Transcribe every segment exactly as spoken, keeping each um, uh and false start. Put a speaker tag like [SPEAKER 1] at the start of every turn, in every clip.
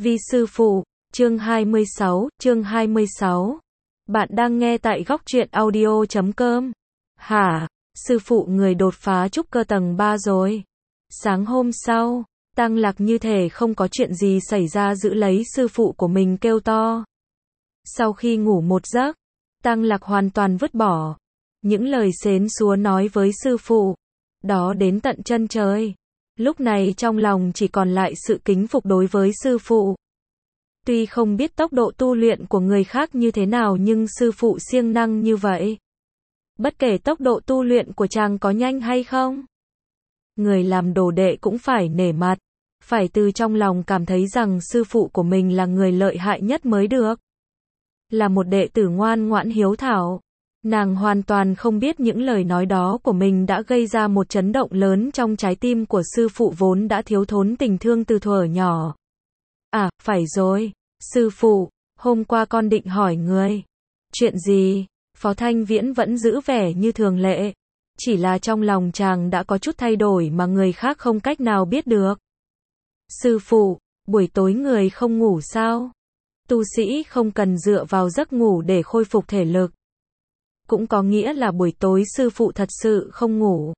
[SPEAKER 1] Vi sư phụ, chương hai mươi sáu, chương hai mươi sáu. Bạn đang nghe tại góc truyện audio chấm com. Hả? Sư phụ người đột phá trúc cơ tầng ba rồi. Sáng hôm sau, Tăng Lạc như thể không có chuyện gì xảy ra giữ lấy sư phụ của mình kêu to. Sau khi ngủ một giấc, Tăng Lạc hoàn toàn vứt bỏ những lời xến xúa nói với sư phụ, đó đến tận chân trời. Lúc này trong lòng chỉ còn lại sự kính phục đối với sư phụ. Tuy không biết tốc độ tu luyện của người khác như thế nào nhưng sư phụ siêng năng như vậy. Bất kể tốc độ tu luyện của chàng có nhanh hay không, người làm đồ đệ cũng phải nể mặt, phải từ trong lòng cảm thấy rằng sư phụ của mình là người lợi hại nhất mới được. Là một đệ tử ngoan ngoãn hiếu thảo, nàng hoàn toàn không biết những lời nói đó của mình đã gây ra một chấn động lớn trong trái tim của sư phụ vốn đã thiếu thốn tình thương từ thuở nhỏ. À, phải rồi, sư phụ, hôm qua con định hỏi người. Chuyện gì? Phó Thanh Viễn vẫn giữ vẻ như thường lệ. Chỉ là trong lòng chàng đã có chút thay đổi mà người khác không cách nào biết được. Sư phụ, buổi tối người không ngủ sao? Tu sĩ không cần dựa vào giấc ngủ để khôi phục thể lực. Cũng có nghĩa là buổi tối sư phụ thật sự không ngủ.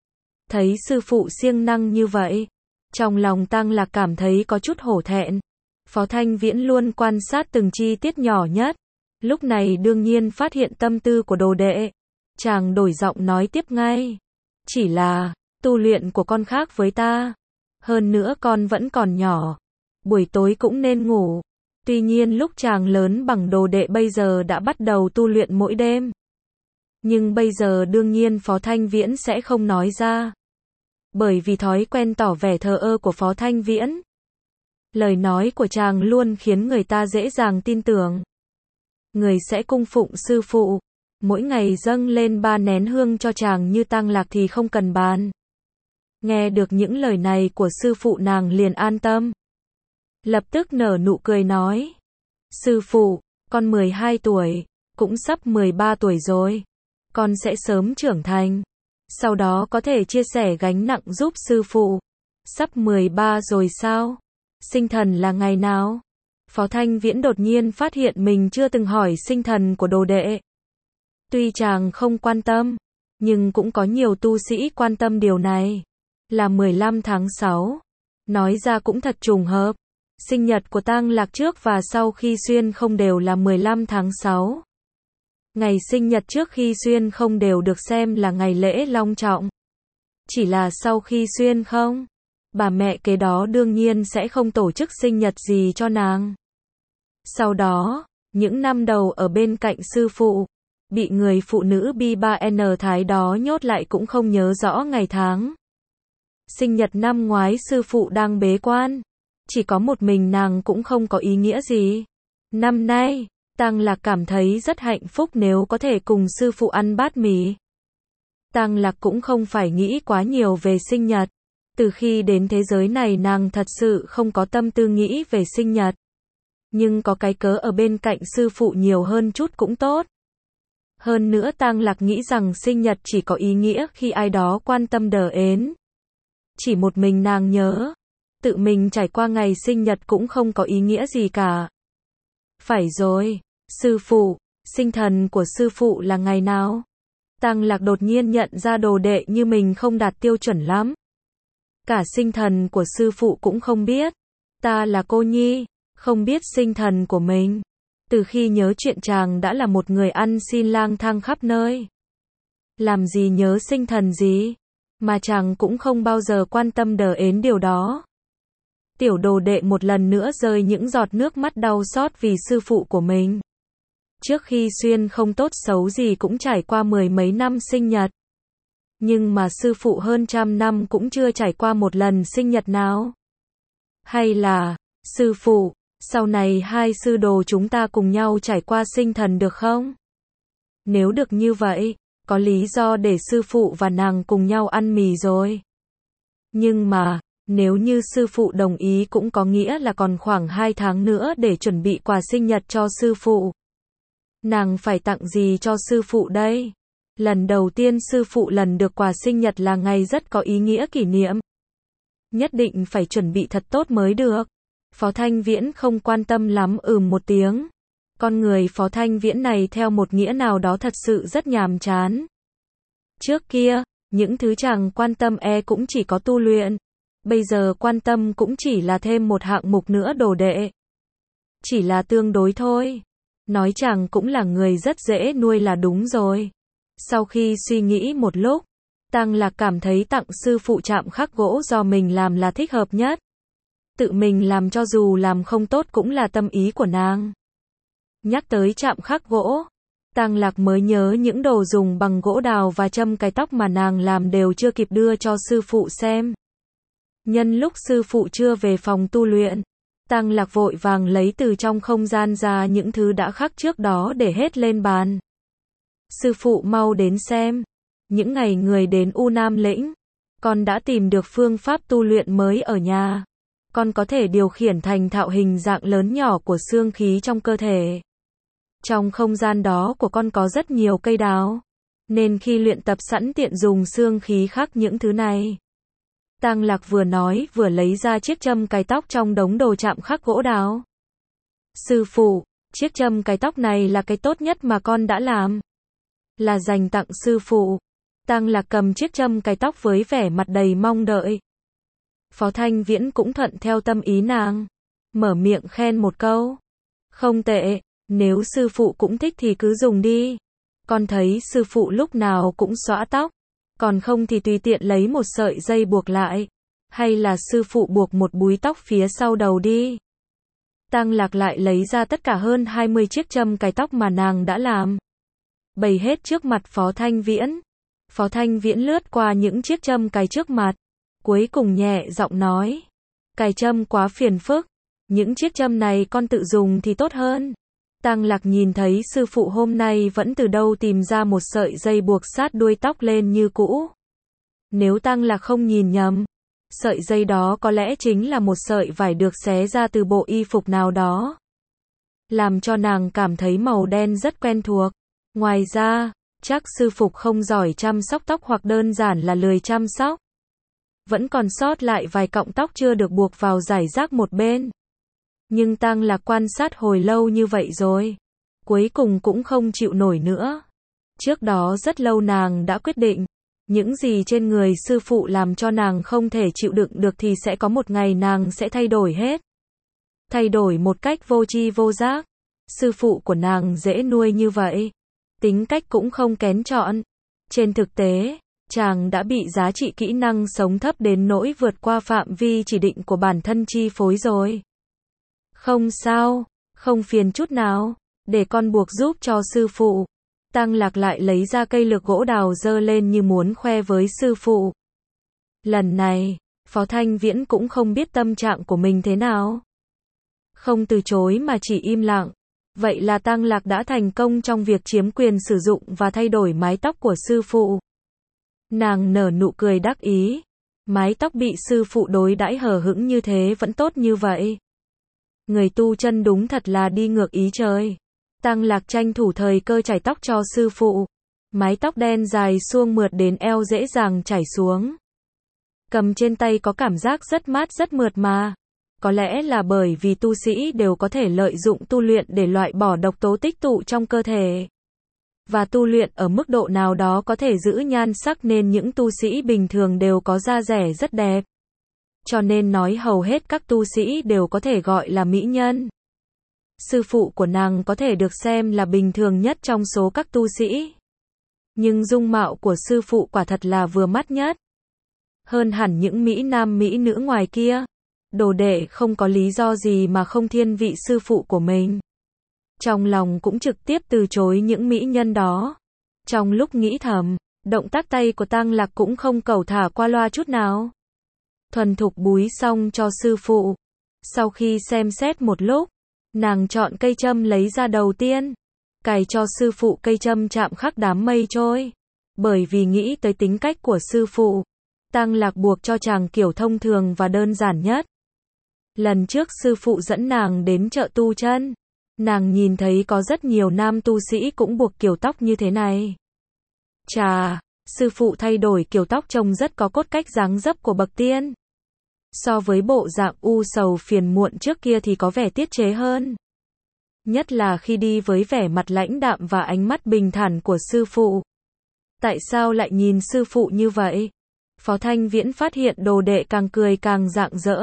[SPEAKER 1] Thấy sư phụ siêng năng như vậy, trong lòng Tăng Lạc cảm thấy có chút hổ thẹn. Phó Thanh Viễn luôn quan sát từng chi tiết nhỏ nhất. Lúc này đương nhiên phát hiện tâm tư của đồ đệ. Chàng đổi giọng nói tiếp ngay. Chỉ là, tu luyện của con khác với ta. Hơn nữa con vẫn còn nhỏ. Buổi tối cũng nên ngủ. Tuy nhiên lúc chàng lớn bằng đồ đệ bây giờ đã bắt đầu tu luyện mỗi đêm. Nhưng bây giờ đương nhiên Phó Thanh Viễn sẽ không nói ra. Bởi vì thói quen tỏ vẻ thờ ơ của Phó Thanh Viễn. Lời nói của chàng luôn khiến người ta dễ dàng tin tưởng. Người sẽ cung phụng sư phụ, mỗi ngày dâng lên ba nén hương cho chàng như Tăng Lạc thì không cần bàn. Nghe được những lời này của sư phụ nàng liền an tâm. Lập tức nở nụ cười nói. Sư phụ, con mười hai tuổi, cũng sắp mười ba tuổi rồi. Con sẽ sớm trưởng thành. Sau đó có thể chia sẻ gánh nặng giúp sư phụ. Sắp mười ba rồi sao? Sinh thần là ngày nào? Phó Thanh Viễn đột nhiên phát hiện mình chưa từng hỏi sinh thần của đồ đệ. Tuy chàng không quan tâm, nhưng cũng có nhiều tu sĩ quan tâm điều này. Là mười lăm tháng sáu. Nói ra cũng thật trùng hợp. Sinh nhật của Tăng Lạc trước và sau khi xuyên không đều là mười lăm tháng sáu. Ngày sinh nhật trước khi xuyên không đều được xem là ngày lễ long trọng. Chỉ là sau khi xuyên không, bà mẹ kế đó đương nhiên sẽ không tổ chức sinh nhật gì cho nàng. Sau đó, những năm đầu ở bên cạnh sư phụ, bị người phụ nữ bi ba en thái đó nhốt lại cũng không nhớ rõ ngày tháng. Sinh nhật năm ngoái sư phụ đang bế quan, chỉ có một mình nàng cũng không có ý nghĩa gì. Năm nay, Tăng Lạc cảm thấy rất hạnh phúc nếu có thể cùng sư phụ ăn bát mì. Tăng Lạc cũng không phải nghĩ quá nhiều về sinh nhật. Từ khi đến thế giới này nàng thật sự không có tâm tư nghĩ về sinh nhật. Nhưng có cái cớ ở bên cạnh sư phụ nhiều hơn chút cũng tốt. Hơn nữa Tăng Lạc nghĩ rằng sinh nhật chỉ có ý nghĩa khi ai đó quan tâm đờ ến. Chỉ một mình nàng nhớ. Tự mình trải qua ngày sinh nhật cũng không có ý nghĩa gì cả. Phải rồi, sư phụ, sinh thần của sư phụ là ngày nào? Tăng Lạc đột nhiên nhận ra đồ đệ như mình không đạt tiêu chuẩn lắm. Cả sinh thần của sư phụ cũng không biết. Ta là cô nhi, không biết sinh thần của mình. Từ khi nhớ chuyện chàng đã là một người ăn xin lang thang khắp nơi. Làm gì nhớ sinh thần gì? Mà chàng cũng không bao giờ quan tâm đờ ến điều đó. Tiểu đồ đệ một lần nữa rơi những giọt nước mắt đau xót vì sư phụ của mình. Trước khi xuyên không tốt xấu gì cũng trải qua mười mấy năm sinh nhật. Nhưng mà sư phụ hơn trăm năm cũng chưa trải qua một lần sinh nhật nào. Hay là, sư phụ, sau này hai sư đồ chúng ta cùng nhau trải qua sinh thần được không? Nếu được như vậy, có lý do để sư phụ và nàng cùng nhau ăn mì rồi. Nhưng mà, nếu như sư phụ đồng ý cũng có nghĩa là còn khoảng hai tháng nữa để chuẩn bị quà sinh nhật cho sư phụ. Nàng phải tặng gì cho sư phụ đây? Lần đầu tiên sư phụ lần được quà sinh nhật là ngày rất có ý nghĩa kỷ niệm. Nhất định phải chuẩn bị thật tốt mới được. Phó Thanh Viễn không quan tâm lắm ừm một tiếng. Con người Phó Thanh Viễn này theo một nghĩa nào đó thật sự rất nhàm chán. Trước kia, những thứ chàng quan tâm e cũng chỉ có tu luyện. Bây giờ quan tâm cũng chỉ là thêm một hạng mục nữa đồ đệ. Chỉ là tương đối thôi. Nói chàng cũng là người rất dễ nuôi là đúng rồi. Sau khi suy nghĩ một lúc, Tăng Lạc cảm thấy tặng sư phụ chạm khắc gỗ do mình làm là thích hợp nhất. Tự mình làm cho dù làm không tốt cũng là tâm ý của nàng. Nhắc tới chạm khắc gỗ, Tăng Lạc mới nhớ những đồ dùng bằng gỗ đào và châm cái tóc mà nàng làm đều chưa kịp đưa cho sư phụ xem. Nhân lúc sư phụ chưa về phòng tu luyện, Tăng Lạc vội vàng lấy từ trong không gian ra những thứ đã khắc trước đó để hết lên bàn. Sư phụ mau đến xem. Những ngày người đến U Nam Lĩnh, con đã tìm được phương pháp tu luyện mới ở nhà. Con có thể điều khiển thành thạo hình dạng lớn nhỏ của xương khí trong cơ thể. Trong không gian đó của con có rất nhiều cây đào, nên khi luyện tập sẵn tiện dùng xương khí khắc những thứ này. Tăng Lạc vừa nói vừa lấy ra chiếc châm cài tóc trong đống đồ chạm khắc gỗ đào. Sư phụ, chiếc châm cài tóc này là cái tốt nhất mà con đã làm. Là dành tặng sư phụ. Tăng Lạc cầm chiếc châm cài tóc với vẻ mặt đầy mong đợi. Phó Thanh Viễn cũng thuận theo tâm ý nàng. Mở miệng khen một câu. Không tệ, nếu sư phụ cũng thích thì cứ dùng đi. Con thấy sư phụ lúc nào cũng xõa tóc. Còn không thì tùy tiện lấy một sợi dây buộc lại. Hay là sư phụ buộc một búi tóc phía sau đầu đi. Tăng Lạc lại lấy ra tất cả hơn hai mươi chiếc châm cài tóc mà nàng đã làm. Bày hết trước mặt Phó Thanh Viễn. Phó Thanh Viễn lướt qua những chiếc châm cài trước mặt. Cuối cùng nhẹ giọng nói. Cài châm quá phiền phức. Những chiếc châm này con tự dùng thì tốt hơn. Tăng Lạc nhìn thấy sư phụ hôm nay vẫn từ đâu tìm ra một sợi dây buộc sát đuôi tóc lên như cũ. Nếu Tăng Lạc không nhìn nhầm, sợi dây đó có lẽ chính là một sợi vải được xé ra từ bộ y phục nào đó. Làm cho nàng cảm thấy màu đen rất quen thuộc. Ngoài ra, chắc sư phụ không giỏi chăm sóc tóc hoặc đơn giản là lười chăm sóc. Vẫn còn sót lại vài cọng tóc chưa được buộc vào rải rác một bên. Nhưng Tăng Lạc quan sát hồi lâu như vậy rồi. Cuối cùng cũng không chịu nổi nữa. Trước đó rất lâu nàng đã quyết định. Những gì trên người sư phụ làm cho nàng không thể chịu đựng được thì sẽ có một ngày nàng sẽ thay đổi hết. Thay đổi một cách vô tri vô giác. Sư phụ của nàng dễ nuôi như vậy. Tính cách cũng không kén chọn. Trên thực tế, chàng đã bị giá trị kỹ năng sống thấp đến nỗi vượt qua phạm vi chỉ định của bản thân chi phối rồi. Không sao, không phiền chút nào, để con buộc giúp cho sư phụ. Tăng Lạc lại lấy ra cây lược gỗ đào giơ lên như muốn khoe với sư phụ. Lần này, Phó Thanh Viễn cũng không biết tâm trạng của mình thế nào. Không từ chối mà chỉ im lặng. Vậy là Tăng Lạc đã thành công trong việc chiếm quyền sử dụng và thay đổi mái tóc của sư phụ. Nàng nở nụ cười đắc ý. Mái tóc bị sư phụ đối đãi hờ hững như thế vẫn tốt như vậy. Người tu chân đúng thật là đi ngược ý trời. Tăng Lạc tranh thủ thời cơ chải tóc cho sư phụ. Mái tóc đen dài suông mượt đến eo dễ dàng chảy xuống. Cầm trên tay có cảm giác rất mát rất mượt mà. Có lẽ là bởi vì tu sĩ đều có thể lợi dụng tu luyện để loại bỏ độc tố tích tụ trong cơ thể. Và tu luyện ở mức độ nào đó có thể giữ nhan sắc nên những tu sĩ bình thường đều có da dẻ rất đẹp. Cho nên nói hầu hết các tu sĩ đều có thể gọi là mỹ nhân. Sư phụ của nàng có thể được xem là bình thường nhất trong số các tu sĩ. Nhưng dung mạo của sư phụ quả thật là vừa mắt nhất. Hơn hẳn những mỹ nam mỹ nữ ngoài kia. Đồ đệ không có lý do gì mà không thiên vị sư phụ của mình. Trong lòng cũng trực tiếp từ chối những mỹ nhân đó. Trong lúc nghĩ thầm, động tác tay của Tăng Lạc cũng không cẩu thả qua loa chút nào. Thuần thục búi xong cho sư phụ. Sau khi xem xét một lúc, nàng chọn cây châm lấy ra đầu tiên. Cài cho sư phụ cây châm chạm khắc đám mây trôi. Bởi vì nghĩ tới tính cách của sư phụ, Tăng Lạc buộc cho chàng kiểu thông thường và đơn giản nhất. Lần trước sư phụ dẫn nàng đến chợ tu chân, nàng nhìn thấy có rất nhiều nam tu sĩ cũng buộc kiểu tóc như thế này. Chà, sư phụ thay đổi kiểu tóc trông rất có cốt cách dáng dấp của bậc tiên. So với bộ dạng u sầu phiền muộn trước kia thì có vẻ tiết chế hơn. Nhất là khi đi với vẻ mặt lãnh đạm và ánh mắt bình thản của sư phụ. Tại sao lại nhìn sư phụ như vậy? Phó Thanh Viễn phát hiện đồ đệ càng cười càng rạng rỡ.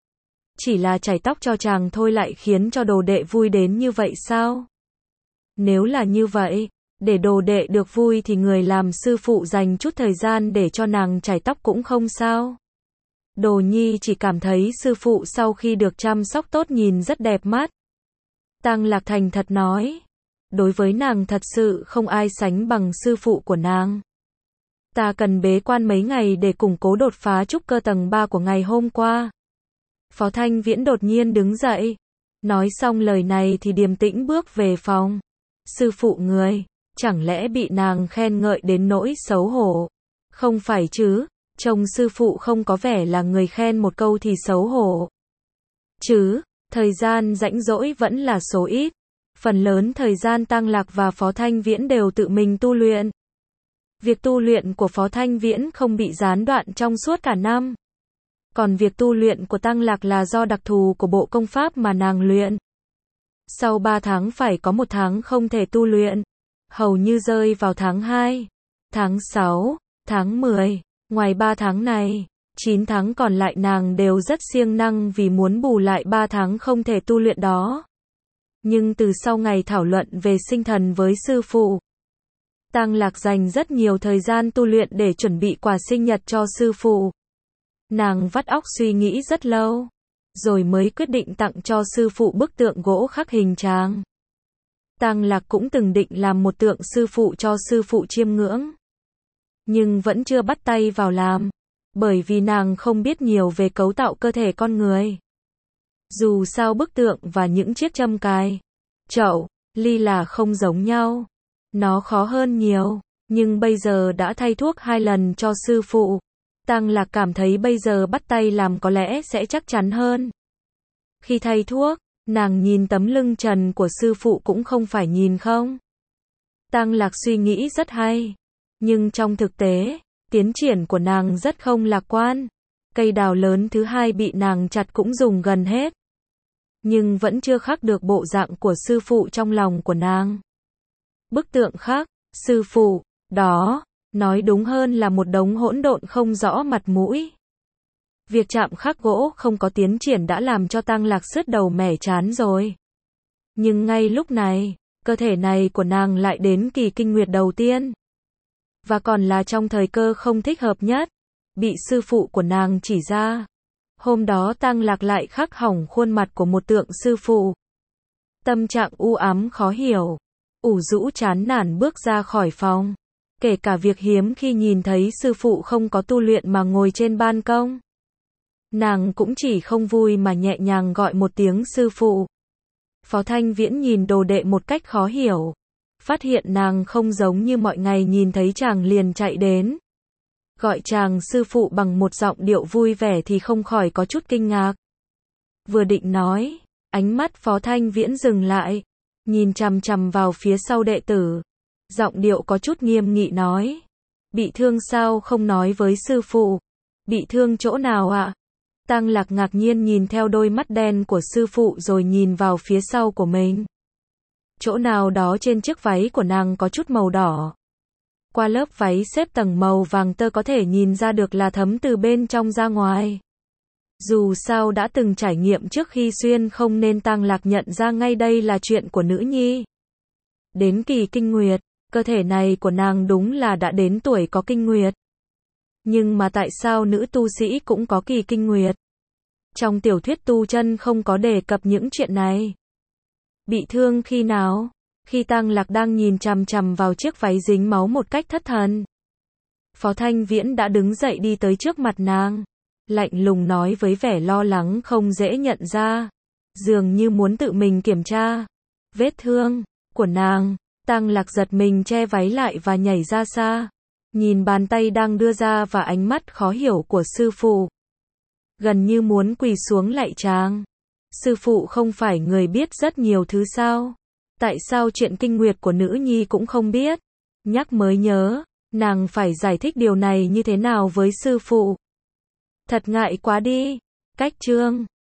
[SPEAKER 1] Chỉ là chải tóc cho chàng thôi lại khiến cho đồ đệ vui đến như vậy sao? Nếu là như vậy, để đồ đệ được vui thì người làm sư phụ dành chút thời gian để cho nàng chải tóc cũng không sao. Đồ Nhi chỉ cảm thấy sư phụ sau khi được chăm sóc tốt nhìn rất đẹp mắt. Tăng Lạc thành thật nói. Đối với nàng thật sự không ai sánh bằng sư phụ của nàng. Ta cần bế quan mấy ngày để củng cố đột phá trúc cơ tầng ba của ngày hôm qua. Phó Thanh Viễn đột nhiên đứng dậy. Nói xong lời này thì điềm tĩnh bước về phòng. Sư phụ người, chẳng lẽ bị nàng khen ngợi đến nỗi xấu hổ? Không phải chứ, trông sư phụ không có vẻ là người khen một câu thì xấu hổ. Chứ, thời gian rãnh rỗi vẫn là số ít. Phần lớn thời gian Tăng Lạc và Phó Thanh Viễn đều tự mình tu luyện. Việc tu luyện của Phó Thanh Viễn không bị gián đoạn trong suốt cả năm. Còn việc tu luyện của Tăng Lạc là do đặc thù của bộ công pháp mà nàng luyện. Sau ba tháng phải có một tháng không thể tu luyện. Hầu như rơi vào tháng hai, tháng sáu, tháng mười. Ngoài ba tháng này, chín tháng còn lại nàng đều rất siêng năng vì muốn bù lại ba tháng không thể tu luyện đó. Nhưng từ sau ngày thảo luận về sinh thần với sư phụ, Tăng Lạc dành rất nhiều thời gian tu luyện để chuẩn bị quà sinh nhật cho sư phụ. Nàng vắt óc suy nghĩ rất lâu, rồi mới quyết định tặng cho sư phụ bức tượng gỗ khắc hình tràng. Tăng Lạc cũng từng định làm một tượng sư phụ cho sư phụ chiêm ngưỡng. Nhưng vẫn chưa bắt tay vào làm, bởi vì nàng không biết nhiều về cấu tạo cơ thể con người. Dù sao bức tượng và những chiếc châm cài, chậu, ly là không giống nhau. Nó khó hơn nhiều, nhưng bây giờ đã thay thuốc hai lần cho sư phụ. Tăng Lạc cảm thấy bây giờ bắt tay làm có lẽ sẽ chắc chắn hơn. Khi thay thuốc, nàng nhìn tấm lưng trần của sư phụ cũng không phải nhìn không. Tăng Lạc suy nghĩ rất hay. Nhưng trong thực tế, tiến triển của nàng rất không lạc quan. Cây đào lớn thứ hai bị nàng chặt cũng dùng gần hết. Nhưng vẫn chưa khắc được bộ dạng của sư phụ trong lòng của nàng. Bức tượng khác, sư phụ, đó, nói đúng hơn là một đống hỗn độn không rõ mặt mũi. Việc chạm khắc gỗ không có tiến triển đã làm cho Tăng Lạc sứt đầu mẻ chán rồi. Nhưng ngay lúc này, cơ thể này của nàng lại đến kỳ kinh nguyệt đầu tiên. Và còn là trong thời cơ không thích hợp nhất, bị sư phụ của nàng chỉ ra. Hôm đó Tăng Lạc lại khắc hỏng khuôn mặt của một tượng sư phụ. Tâm trạng u ám khó hiểu, ủ rũ chán nản bước ra khỏi phòng. Kể cả việc hiếm khi nhìn thấy sư phụ không có tu luyện mà ngồi trên ban công. Nàng cũng chỉ không vui mà nhẹ nhàng gọi một tiếng sư phụ. Phó Thanh Viễn nhìn đồ đệ một cách khó hiểu. Phát hiện nàng không giống như mọi ngày nhìn thấy chàng liền chạy đến. Gọi chàng sư phụ bằng một giọng điệu vui vẻ thì không khỏi có chút kinh ngạc. Vừa định nói, ánh mắt Phó Thanh Viễn dừng lại, nhìn chằm chằm vào phía sau đệ tử. Giọng điệu có chút nghiêm nghị nói. Bị thương sao không nói với sư phụ? Bị thương chỗ nào ạ? Tăng Lạc ngạc nhiên nhìn theo đôi mắt đen của sư phụ rồi nhìn vào phía sau của mình. Chỗ nào đó trên chiếc váy của nàng có chút màu đỏ. Qua lớp váy xếp tầng màu vàng tơ có thể nhìn ra được là thấm từ bên trong ra ngoài. Dù sao đã từng trải nghiệm trước khi xuyên không nên Tăng Lạc nhận ra ngay đây là chuyện của nữ nhi. Đến kỳ kinh nguyệt, cơ thể này của nàng đúng là đã đến tuổi có kinh nguyệt. Nhưng mà tại sao nữ tu sĩ cũng có kỳ kinh nguyệt? Trong tiểu thuyết tu chân không có đề cập những chuyện này. Bị thương khi nào? Khi Tăng Lạc đang nhìn chằm chằm vào chiếc váy dính máu một cách thất thần. Phó Thanh Viễn đã đứng dậy đi tới trước mặt nàng. Lạnh lùng nói với vẻ lo lắng không dễ nhận ra. Dường như muốn tự mình kiểm tra vết thương của nàng. Tăng Lạc giật mình che váy lại và nhảy ra xa. Nhìn bàn tay đang đưa ra và ánh mắt khó hiểu của sư phụ. Gần như muốn quỳ xuống lạy chàng. Sư phụ không phải người biết rất nhiều thứ sao? Tại sao chuyện kinh nguyệt của nữ nhi cũng không biết? Nhắc mới nhớ, nàng phải giải thích điều này như thế nào với sư phụ? Thật ngại quá đi. Cách chương